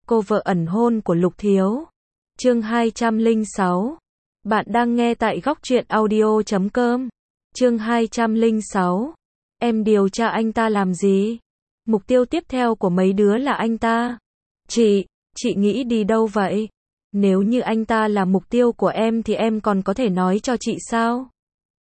cô vợ ẩn hôn của Lục Thiếu. Chương 206. Bạn đang nghe tại góc truyện audio.com. Chương 206. Em điều tra anh ta làm gì? Mục tiêu tiếp theo của mấy đứa là anh ta. Chị nghĩ đi đâu vậy? Nếu như anh ta là mục tiêu của em thì em còn có thể nói cho chị sao?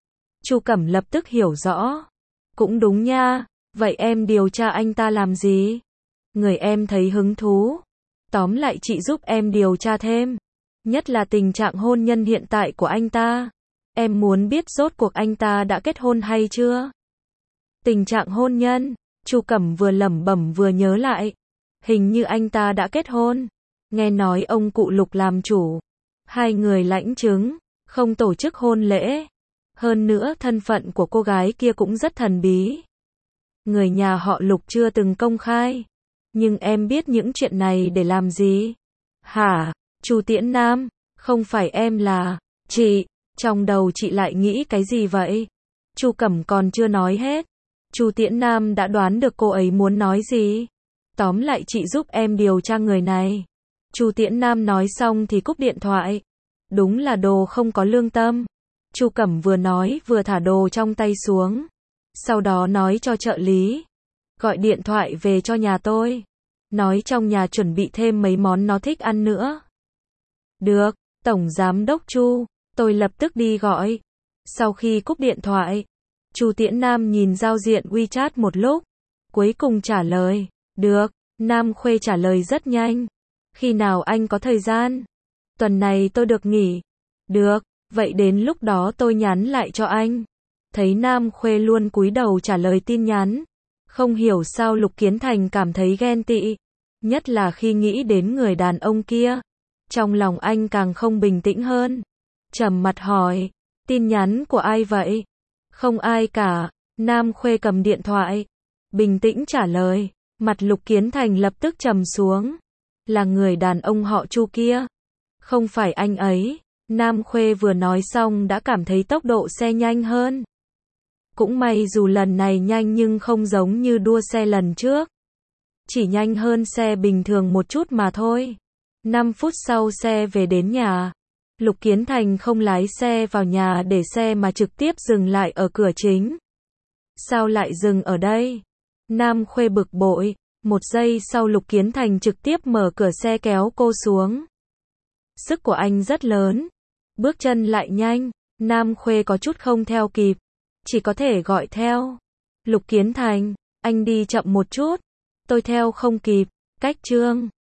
Chu Cẩm lập tức hiểu rõ. Cũng đúng nha, vậy em điều tra anh ta làm gì? Người em thấy hứng thú. Tóm lại chị giúp em điều tra thêm. Nhất là tình trạng hôn nhân hiện tại của anh ta. Em muốn biết rốt cuộc anh ta đã kết hôn hay chưa? Tình trạng hôn nhân, Chu Cẩm vừa lẩm bẩm vừa nhớ lại. Hình như anh ta đã kết hôn. Nghe nói ông cụ Lục làm chủ. Hai người lãnh chứng, không tổ chức hôn lễ. Hơn nữa thân phận của cô gái kia cũng rất thần bí. Người nhà họ Lục chưa từng công khai. Nhưng em biết những chuyện này để làm gì? Hả? Chu Tiễn Nam, không phải em là... Chị, trong đầu chị lại nghĩ cái gì vậy? Chu Cẩm còn chưa nói hết. Chu Tiễn Nam đã đoán được cô ấy muốn nói gì. Tóm lại chị giúp em điều tra người này. Chu Tiễn Nam nói xong thì cúp điện thoại. Đúng là đồ không có lương tâm. Chu Cẩm vừa nói vừa thả đồ trong tay xuống. Sau đó nói cho trợ lý. Gọi điện thoại về cho nhà tôi. Nói trong nhà chuẩn bị thêm mấy món nó thích ăn nữa. Được, Tổng Giám đốc Chu, tôi lập tức đi gọi. Sau khi cúp điện thoại, Chu Tiễn Nam nhìn giao diện WeChat một lúc. Cuối cùng trả lời. Được, Nam Khuê trả lời rất nhanh. Khi nào anh có thời gian? Tuần này tôi được nghỉ. Được, vậy đến lúc đó tôi nhắn lại cho anh. Thấy Nam Khuê luôn cúi đầu trả lời tin nhắn. Không hiểu sao Lục Kiến Thành cảm thấy ghen tị. Nhất là khi nghĩ đến người đàn ông kia. Trong lòng anh càng không bình tĩnh hơn. Trầm mặt hỏi. Tin nhắn của ai vậy? Không ai cả. Nam Khuê cầm điện thoại. Bình tĩnh trả lời. Mặt Lục Kiến Thành lập tức trầm xuống. Là người đàn ông họ Chu kia. Không phải anh ấy. Nam Khuê vừa nói xong đã cảm thấy tốc độ xe nhanh hơn. Cũng may dù lần này nhanh nhưng không giống như đua xe lần trước. Chỉ nhanh hơn xe bình thường một chút mà thôi. 5 phút sau xe về đến nhà. Lục Kiến Thành không lái xe vào nhà để xe mà trực tiếp dừng lại ở cửa chính. Sao lại dừng ở đây? Nam Khuê bực bội. Một giây sau Lục Kiến Thành trực tiếp mở cửa xe kéo cô xuống. Sức của anh rất lớn. Bước chân lại nhanh. Nam Khuê có chút không theo kịp. Chỉ có thể gọi theo. Lục Kiến Thành, anh đi chậm một chút. Tôi theo không kịp. Cách Trương.